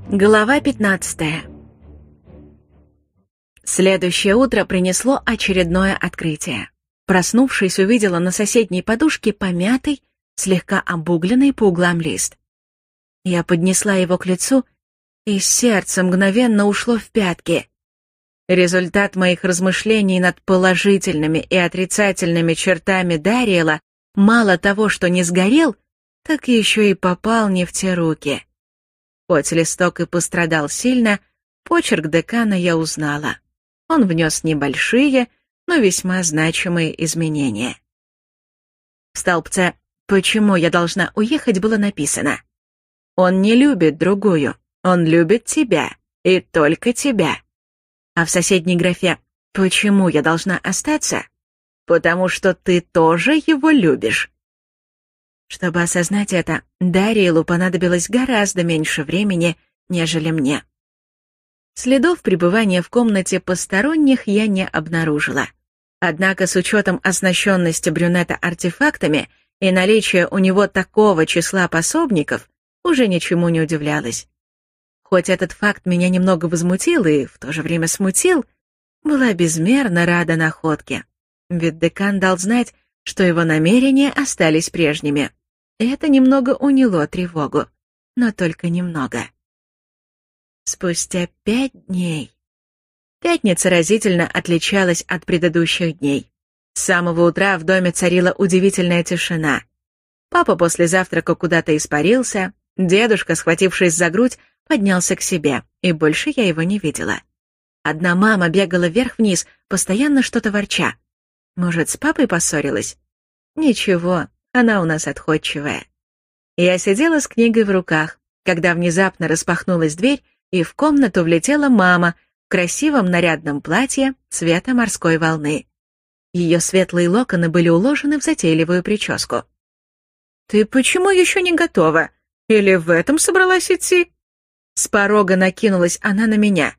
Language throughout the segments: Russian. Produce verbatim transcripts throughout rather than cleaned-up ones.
Глава пятнадцатая. Следующее утро принесло очередное открытие. Проснувшись, увидела на соседней подушке помятый, слегка обугленный по углам лист. Я поднесла его к лицу, и сердце мгновенно ушло в пятки. Результат моих размышлений над положительными и отрицательными чертами Дариэла мало того, что не сгорел, так еще и попал не в те руки. Хоть листок и пострадал сильно, почерк декана я узнала. Он внес небольшие, но весьма значимые изменения. В столбце «Почему я должна уехать» было написано: «Он не любит другую, он любит тебя, и только тебя». А в соседней графе «Почему я должна остаться?» «Потому что ты тоже его любишь». Чтобы осознать это, Дариэлу понадобилось гораздо меньше времени, нежели мне. Следов пребывания в комнате посторонних я не обнаружила. Однако с учетом оснащенности брюнета артефактами и наличия у него такого числа пособников, уже ничему не удивлялась. Хоть этот факт меня немного возмутил и в то же время смутил, была безмерно рада находке. Ведь декан дал знать, что его намерения остались прежними. Это немного уняло тревогу, но только немного. Спустя пять дней. Пятница разительно отличалась от предыдущих дней. С самого утра в доме царила удивительная тишина. Папа после завтрака куда-то испарился, дедушка, схватившись за грудь, поднялся к себе, и больше я его не видела. Одна мама бегала вверх-вниз, постоянно что-то ворча. Может, с папой поссорилась? Ничего, она у нас отходчивая. Я сидела с книгой в руках, когда внезапно распахнулась дверь, и в комнату влетела мама в красивом нарядном платье цвета морской волны. Ее светлые локоны были уложены в затейливую прическу. «Ты почему еще не готова? Или в этом собралась идти?» С порога накинулась она на меня.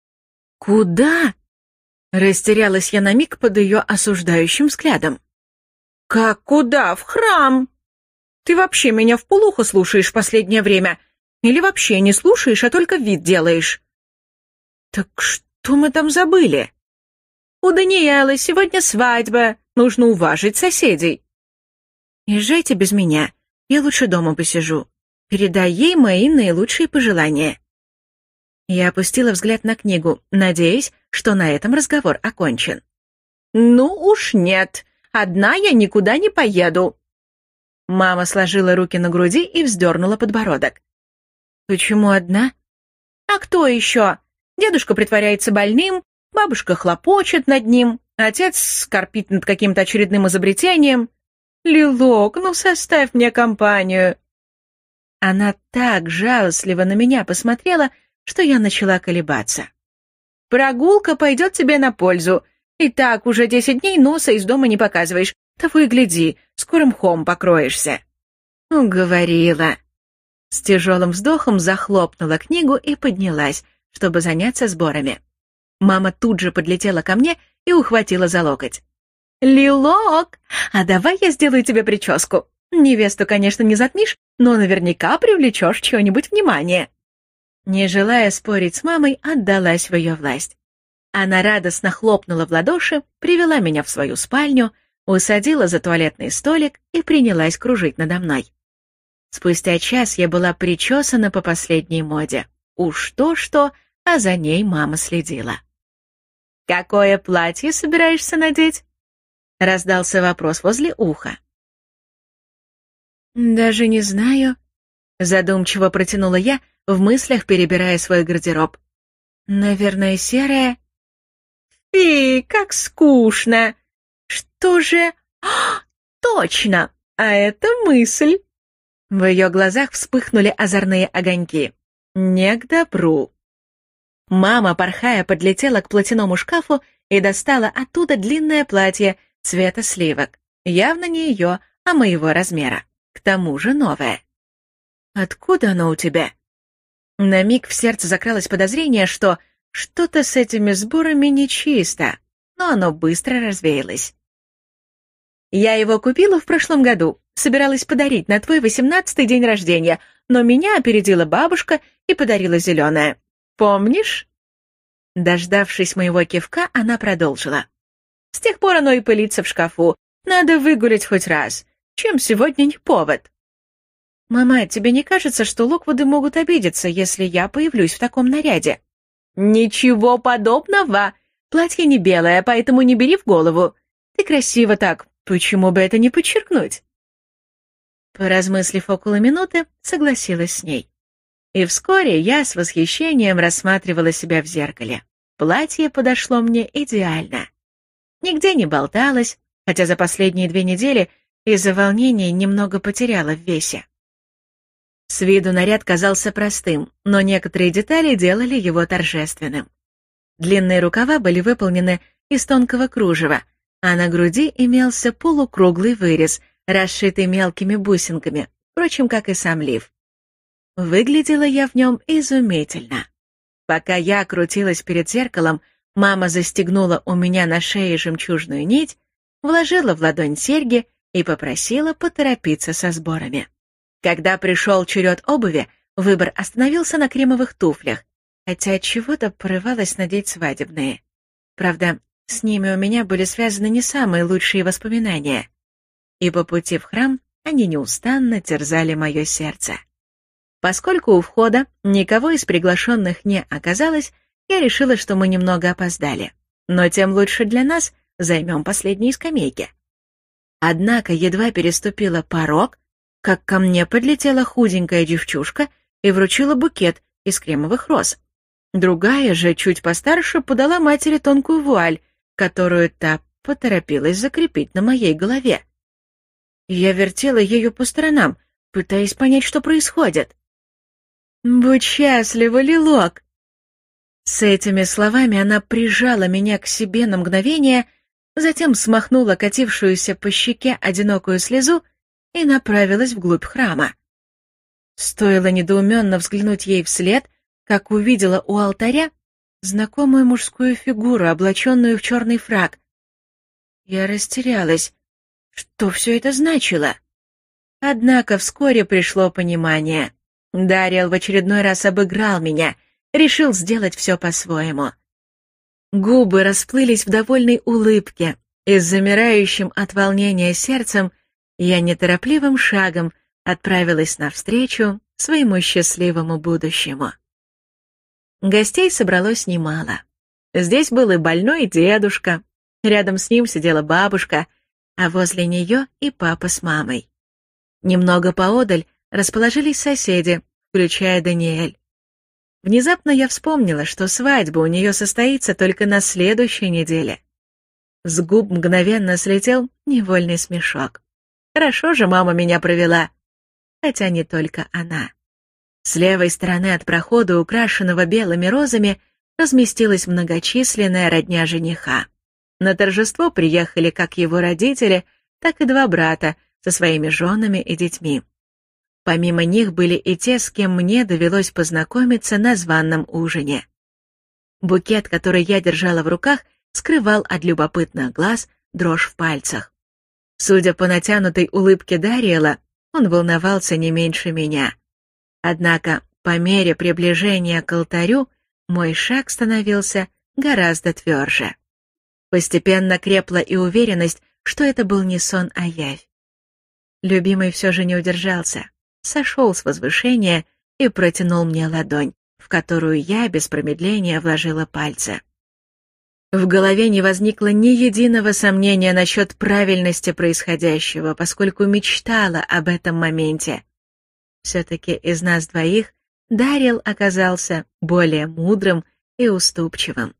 «Куда?» Растерялась я на миг под ее осуждающим взглядом. «Как куда? В храм! Ты вообще меня вполуха слушаешь в последнее время? Или вообще не слушаешь, а только вид делаешь?» «Так что мы там забыли?» «У Даниэлы сегодня свадьба, нужно уважить соседей». «Езжайте без меня, я лучше дома посижу. Передай ей мои наилучшие пожелания». Я опустила взгляд на книгу, надеясь, что на этом разговор окончен. «Ну уж нет, одна я никуда не поеду». Мама сложила руки на груди и вздернула подбородок. «Почему одна?» «А кто еще? Дедушка притворяется больным, бабушка хлопочет над ним, отец скорбит над каким-то очередным изобретением. Лилок, ну составь мне компанию». Она так жалостливо на меня посмотрела, что я начала колебаться. «Прогулка пойдет тебе на пользу. И так уже десять дней носа из дома не показываешь. Того и гляди, скоро мхом покроешься». Уговорила. С тяжелым вздохом захлопнула книгу и поднялась, чтобы заняться сборами. Мама тут же подлетела ко мне и ухватила за локоть. «Лилок, а давай я сделаю тебе прическу. Невесту, конечно, не затмишь, но наверняка привлечешь чье-нибудь внимание». Не желая спорить с мамой, отдалась в ее власть. Она радостно хлопнула в ладоши, привела меня в свою спальню, усадила за туалетный столик и принялась кружить надо мной. Спустя час я была причесана по последней моде. Уж то-что, а за ней мама следила. «Какое платье собираешься надеть?» — раздался вопрос возле уха. «Даже не знаю», — задумчиво протянула я, в мыслях перебирая свой гардероб. «Наверное, серое». «Фи, как скучно! Что же...» а, «Точно! А это мысль!» В ее глазах вспыхнули озорные огоньки. «Не к добру». Мама, порхая, подлетела к платяному шкафу и достала оттуда длинное платье цвета сливок. Явно не ее, а моего размера. К тому же новое. «Откуда оно у тебя?» На миг в сердце закралось подозрение, что что-то с этими сборами нечисто, но оно быстро развеялось. Я его купила в прошлом году, собиралась подарить на твой восемнадцатый день рождения, но меня опередила бабушка и подарила зеленое. Помнишь?» Дождавшись моего кивка, она продолжила. «С тех пор оно и пылится в шкафу. Надо выгулять хоть раз. Чем сегодня не повод?» «Мама, тебе не кажется, что Локвуды могут обидеться, если я появлюсь в таком наряде?» «Ничего подобного. Платье не белое, поэтому не бери в голову. Ты красива так, почему бы это не подчеркнуть?» Поразмыслив около минуты, согласилась с ней. И вскоре я с восхищением рассматривала себя в зеркале. Платье подошло мне идеально. Нигде не болталось, хотя за последние две недели из-за волнения немного потеряла в весе. С виду наряд казался простым, но некоторые детали делали его торжественным. Длинные рукава были выполнены из тонкого кружева, а на груди имелся полукруглый вырез, расшитый мелкими бусинками, впрочем, как и сам лиф. Выглядела я в нем изумительно. Пока я крутилась перед зеркалом, мама застегнула у меня на шее жемчужную нить, вложила в ладонь серьги и попросила поторопиться со сборами. Когда пришел черед обуви, выбор остановился на кремовых туфлях, хотя от чего-то порывалась надеть свадебные. Правда, с ними у меня были связаны не самые лучшие воспоминания. И по пути в храм они неустанно терзали мое сердце. Поскольку у входа никого из приглашенных не оказалось, я решила, что мы немного опоздали. Но тем лучше для нас, займем последние скамейки. Однако едва переступила порог, как ко мне подлетела худенькая девчушка и вручила букет из кремовых роз. Другая же, чуть постарше, подала матери тонкую вуаль, которую та поторопилась закрепить на моей голове. Я вертела ее по сторонам, пытаясь понять, что происходит. «Будь счастлива, Лилок!» С этими словами она прижала меня к себе на мгновение, затем смахнула катившуюся по щеке одинокую слезу и направилась вглубь храма. Стоило недоуменно взглянуть ей вслед, как увидела у алтаря знакомую мужскую фигуру, облаченную в черный фрак. Я растерялась. Что все это значило? Однако вскоре пришло понимание. Дариэл в очередной раз обыграл меня, решил сделать все по-своему. Губы расплылись в довольной улыбке, и с замирающим от волнения сердцем я неторопливым шагом отправилась навстречу своему счастливому будущему. Гостей собралось немало. Здесь был и больной дедушка, рядом с ним сидела бабушка, а возле нее и папа с мамой. Немного поодаль расположились соседи, включая Даниэль. Внезапно я вспомнила, что свадьба у нее состоится только на следующей неделе. С губ мгновенно слетел невольный смешок. Хорошо же мама меня провела. Хотя не только она. С левой стороны от прохода, украшенного белыми розами, разместилась многочисленная родня жениха. На торжество приехали как его родители, так и два брата со своими женами и детьми. Помимо них были и те, с кем мне довелось познакомиться на званом ужине. Букет, который я держала в руках, скрывал от любопытных глаз дрожь в пальцах. Судя по натянутой улыбке Дариэла, он волновался не меньше меня. Однако, по мере приближения к алтарю, мой шаг становился гораздо тверже. Постепенно крепла и уверенность, что это был не сон, а явь. Любимый все же не удержался, сошел с возвышения и протянул мне ладонь, в которую я без промедления вложила пальцы. В голове не возникло ни единого сомнения насчет правильности происходящего, поскольку мечтала об этом моменте. Все-таки из нас двоих Дариэл оказался более мудрым и уступчивым.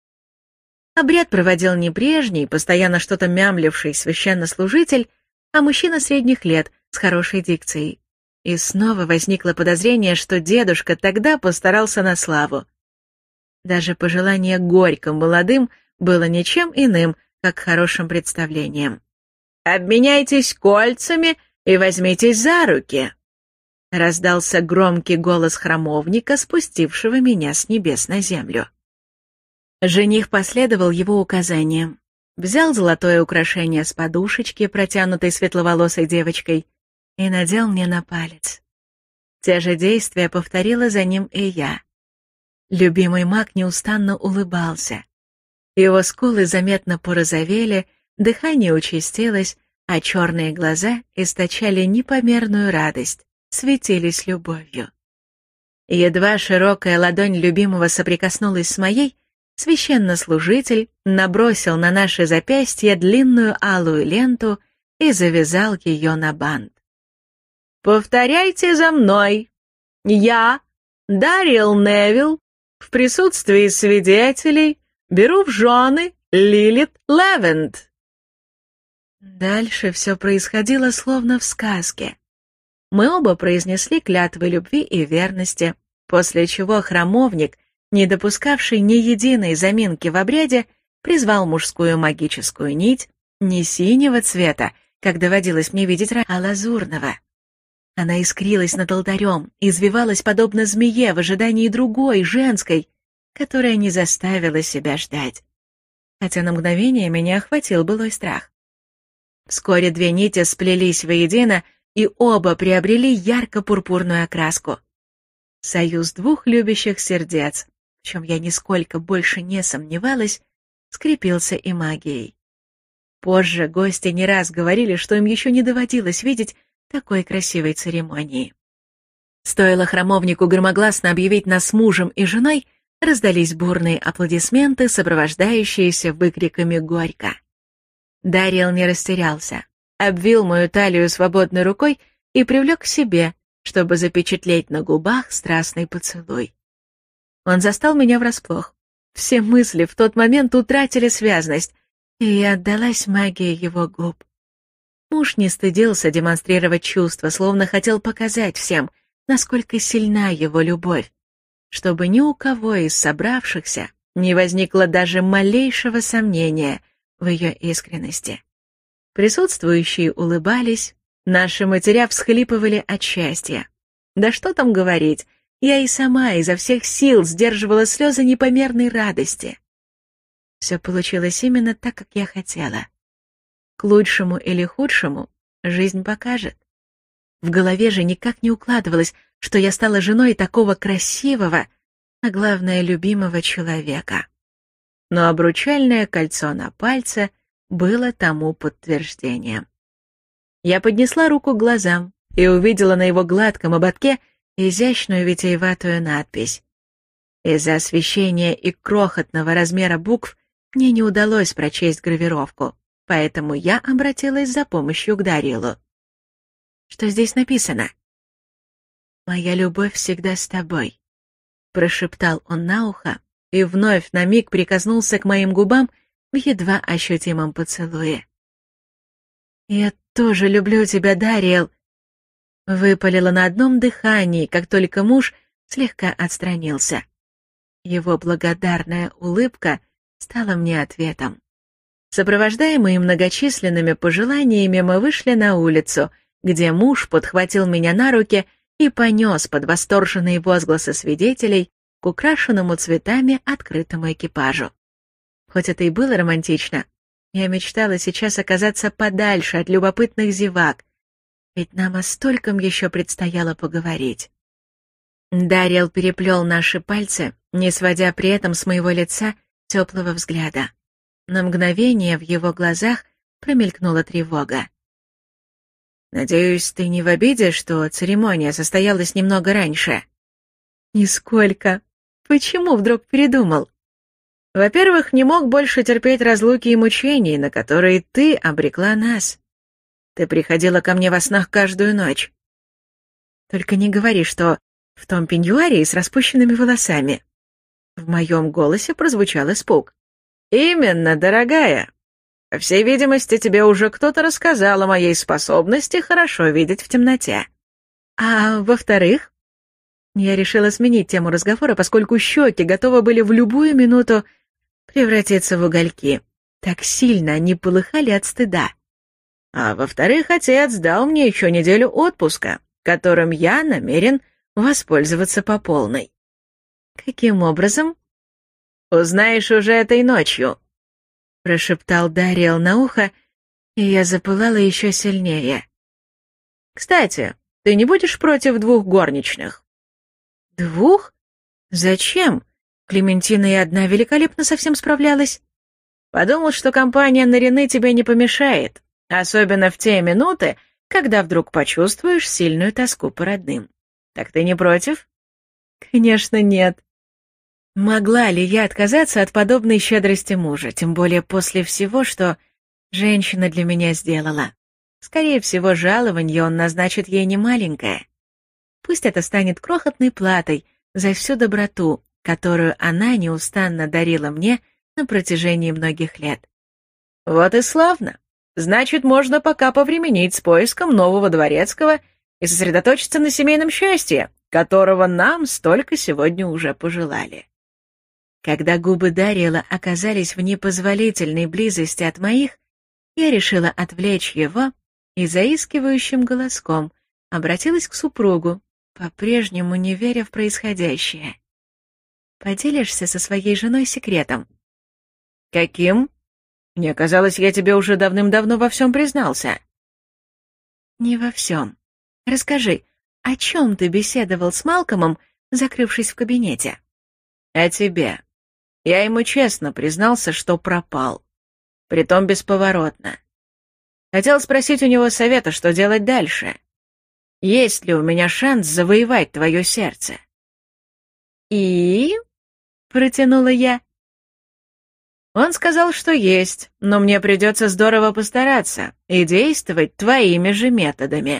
Обряд проводил не прежний, постоянно что-то мямливший священнослужитель, а мужчина средних лет с хорошей дикцией. И снова возникло подозрение, что дедушка тогда постарался на славу. Даже пожелание горько молодым было ничем иным, как хорошим представлением. «Обменяйтесь кольцами и возьмитесь за руки!» Раздался громкий голос храмовника, спустившего меня с небес на землю. Жених последовал его указаниям. взял золотое украшение с подушечки, протянутой светловолосой девочкой, и надел мне на палец. Те же действия повторила за ним и я. Любимый маг неустанно улыбался. Его скулы заметно порозовели, дыхание участилось, а черные глаза источали непомерную радость, светились любовью. Едва широкая ладонь любимого соприкоснулась с моей, священнослужитель набросил на наши запястья длинную алую ленту и завязал ее на бант. «Повторяйте за мной. Я, Дариэл Невилл, в присутствии свидетелей, беру в жены Лилит Левент». Дальше все происходило словно в сказке. Мы оба произнесли клятвы любви и верности, после чего храмовник, не допускавший ни единой заминки в обряде, призвал мужскую магическую нить не синего цвета, как доводилось мне видеть, а лазурного. Она искрилась над алтарем, извивалась подобно змее в ожидании другой, женской, которая не заставила себя ждать. Хотя на мгновение меня охватил былой страх. Вскоре две нити сплелись воедино, и оба приобрели ярко-пурпурную окраску. Союз двух любящих сердец, в чем я нисколько больше не сомневалась, скрепился и магией. Позже гости не раз говорили, что им еще не доводилось видеть такой красивой церемонии. Стоило храмовнику громогласно объявить нас мужем и женой, раздались бурные аплодисменты, сопровождающиеся выкриками «Горько!». Дариэл не растерялся, обвил мою талию свободной рукой и привлек к себе, чтобы запечатлеть на губах страстный поцелуй. Он застал меня врасплох. Все мысли в тот момент утратили связность, и я отдалась магии его губ. Муж не стыдился демонстрировать чувства, словно хотел показать всем, насколько сильна его любовь, чтобы ни у кого из собравшихся не возникло даже малейшего сомнения в ее искренности. Присутствующие улыбались, наши матеря всхлипывали от счастья. Да что там говорить, я и сама изо всех сил сдерживала слезы непомерной радости. Все получилось именно так, как я хотела. К лучшему или худшему жизнь покажет. В голове же никак не укладывалось, что я стала женой такого красивого, а главное, любимого человека. Но обручальное кольцо на пальце было тому подтверждением. Я поднесла руку к глазам и увидела на его гладком ободке изящную витиеватую надпись. Из-за освещения и крохотного размера букв мне не удалось прочесть гравировку, поэтому я обратилась за помощью к Дариэлу. Что здесь написано? «Моя любовь всегда с тобой», — прошептал он на ухо и вновь на миг прикоснулся к моим губам в едва ощутимом поцелуе. «Я тоже люблю тебя, Дариэл», — выпалила на одном дыхании, как только муж слегка отстранился. Его благодарная улыбка стала мне ответом. Сопровождаемые многочисленными пожеланиями, мы вышли на улицу, где муж подхватил меня на руки и понес под восторженные возгласы свидетелей к украшенному цветами открытому экипажу. Хоть это и было романтично, я мечтала сейчас оказаться подальше от любопытных зевак, ведь нам о стольком еще предстояло поговорить. Дариэл переплел наши пальцы, не сводя при этом с моего лица теплого взгляда. На мгновение в его глазах промелькнула тревога. «Надеюсь, ты не в обиде, что церемония состоялась немного раньше?» «Нисколько. Почему вдруг передумал?» «Во-первых, не мог больше терпеть разлуки и мучений, на которые ты обрекла нас. Ты приходила ко мне во снах каждую ночь. Только не говори, что в том пеньюаре и с распущенными волосами». В моем голосе прозвучал испуг. «Именно, дорогая. По всей видимости, тебе уже кто-то рассказал о моей способности хорошо видеть в темноте. А во-вторых...» Я решила сменить тему разговора, поскольку щеки готовы были в любую минуту превратиться в угольки. Так сильно они полыхали от стыда. «А во-вторых, отец дал мне еще неделю отпуска, которым я намерен воспользоваться по полной». «Каким образом?» «Узнаешь уже этой ночью». прошептал Дариэл на ухо, и я запылала еще сильнее. «Кстати, ты не будешь против двух горничных?» «Двух? Зачем? Клементина и одна великолепно совсем справлялась». «Подумал, что компания Нарины тебе не помешает, особенно в те минуты, когда вдруг почувствуешь сильную тоску по родным. Так ты не против?» «Конечно, нет». Могла ли я отказаться от подобной щедрости мужа, тем более после всего, что женщина для меня сделала? Скорее всего, жалованье он назначит ей немаленькое. Пусть это станет крохотной платой за всю доброту, которую она неустанно дарила мне на протяжении многих лет. «Вот и славно. Значит, можно пока повременить с поиском нового дворецкого и сосредоточиться на семейном счастье, которого нам столько сегодня уже пожелали». Когда губы Дариэла оказались в непозволительной близости от моих, я решила отвлечь его и заискивающим голоском обратилась к супругу, по-прежнему не веря в происходящее. «Поделишься со своей женой секретом?» «Каким? Мне казалось, я тебе уже давным-давно во всем признался». «Не во всем. Расскажи, о чем ты беседовал с Малкомом, закрывшись в кабинете?» «О тебе. Я ему честно признался, что пропал. Притом бесповоротно. Хотел спросить у него совета, что делать дальше. Есть ли у меня шанс завоевать твое сердце?» «И?» — протянула я. Он сказал, что есть, но мне придется здорово постараться и действовать твоими же методами.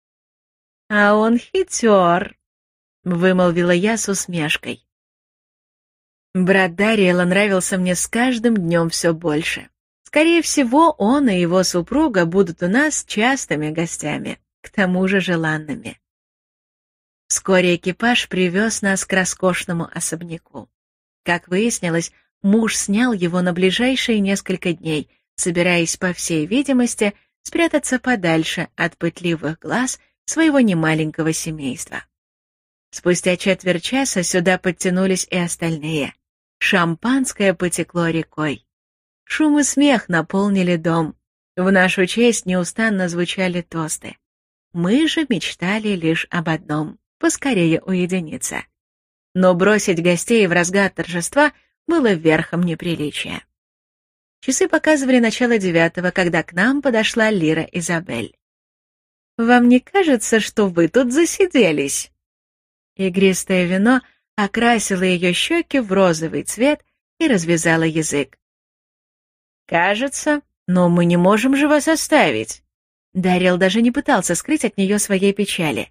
«А он хитер», — вымолвила я с усмешкой. Брат Дариэла нравился мне с каждым днем все больше. Скорее всего, он и его супруга будут у нас частыми гостями, к тому же желанными. Вскоре экипаж привез нас к роскошному особняку. Как выяснилось, муж снял его на ближайшие несколько дней, собираясь, по всей видимости, спрятаться подальше от пытливых глаз своего немаленького семейства. Спустя четверть часа сюда подтянулись и остальные. Шампанское потекло рекой. Шум и смех наполнили дом. В нашу честь неустанно звучали тосты. Мы же мечтали лишь об одном — поскорее уединиться. Но бросить гостей в разгар торжества было верхом неприличия. Часы показывали начало девятого, когда к нам подошла Лира Изабель. «Вам не кажется, что вы тут засиделись?» Игристое вино окрасила ее щеки в розовый цвет и развязала язык. «Кажется, но мы не можем же вас оставить». Дариэл даже не пытался скрыть от нее своей печали.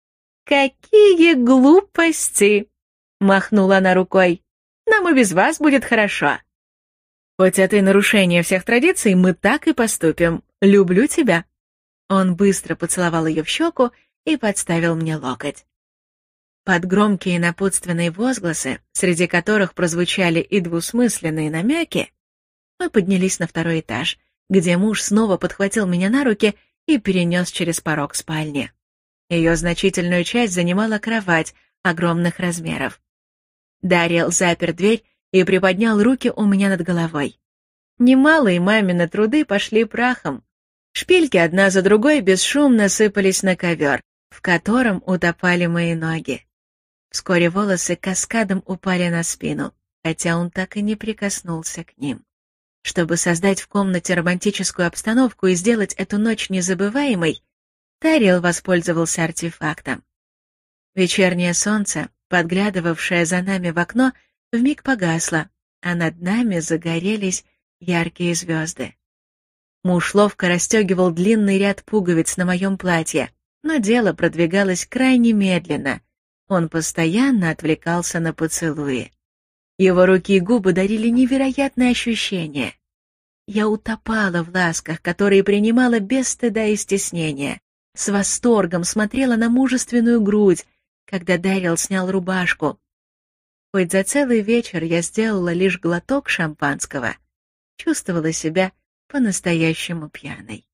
«Какие глупости!» — махнула она рукой. «Нам и без вас будет хорошо». «Хоть это и нарушение всех традиций, мы так и поступим. Люблю тебя». Он быстро поцеловал ее в щеку и подставил мне локоть. Под громкие напутственные возгласы, среди которых прозвучали и двусмысленные намеки, мы поднялись на второй этаж, где муж снова подхватил меня на руки и перенес через порог спальни. Ее значительную часть занимала кровать огромных размеров. Дариэл запер дверь и приподнял руки у меня над головой. Немалые мамины труды пошли прахом. Шпильки одна за другой бесшумно сыпались на ковер, в котором утопали мои ноги. Вскоре волосы каскадом упали на спину, хотя он так и не прикоснулся к ним. Чтобы создать в комнате романтическую обстановку и сделать эту ночь незабываемой, Дариэл воспользовался артефактом. Вечернее солнце, подглядывавшее за нами в окно, вмиг погасло, а над нами загорелись яркие звезды. Муж ловко расстегивал длинный ряд пуговиц на моем платье, но дело продвигалось крайне медленно. Он постоянно отвлекался на поцелуи. Его руки и губы дарили невероятное ощущение. Я утопала в ласках, которые принимала без стыда и стеснения. С восторгом смотрела на мужественную грудь, когда Дариэл снял рубашку. Хоть за целый вечер я сделала лишь глоток шампанского, чувствовала себя по-настоящему пьяной.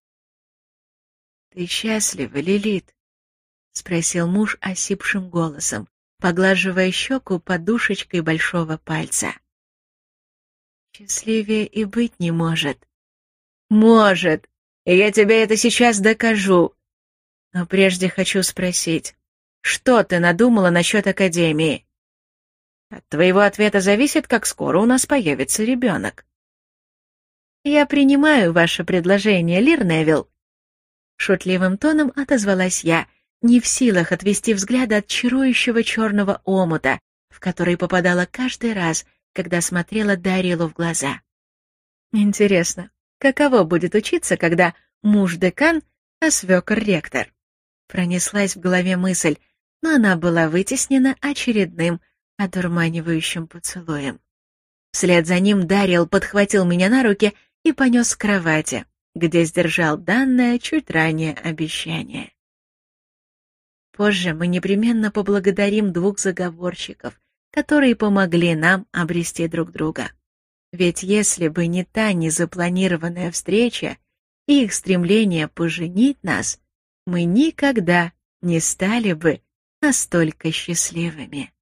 «Ты счастлива, Лилит?» — спросил муж осипшим голосом, поглаживая щеку подушечкой большого пальца. Счастливее и быть не может. Может. И я тебе это сейчас докажу. Но прежде хочу спросить, что ты надумала насчет академии? От твоего ответа зависит, как скоро у нас появится ребенок. Я принимаю ваше предложение, Лир Невилл. Шутливым тоном отозвалась я, не в силах отвести взгляд от чарующего черного омута, в который попадала каждый раз, когда смотрела Дарилу в глаза. Интересно, каково будет учиться, когда муж-декан, а свекор-ректор? Пронеслась в голове мысль, но она была вытеснена очередным одурманивающим поцелуем. Вслед за ним Дарил подхватил меня на руки и понес к кровати, где сдержал данное чуть ранее обещание. Позже мы непременно поблагодарим двух заговорщиков, которые помогли нам обрести друг друга. Ведь если бы не та незапланированная встреча и их стремление поженить нас, мы никогда не стали бы настолько счастливыми.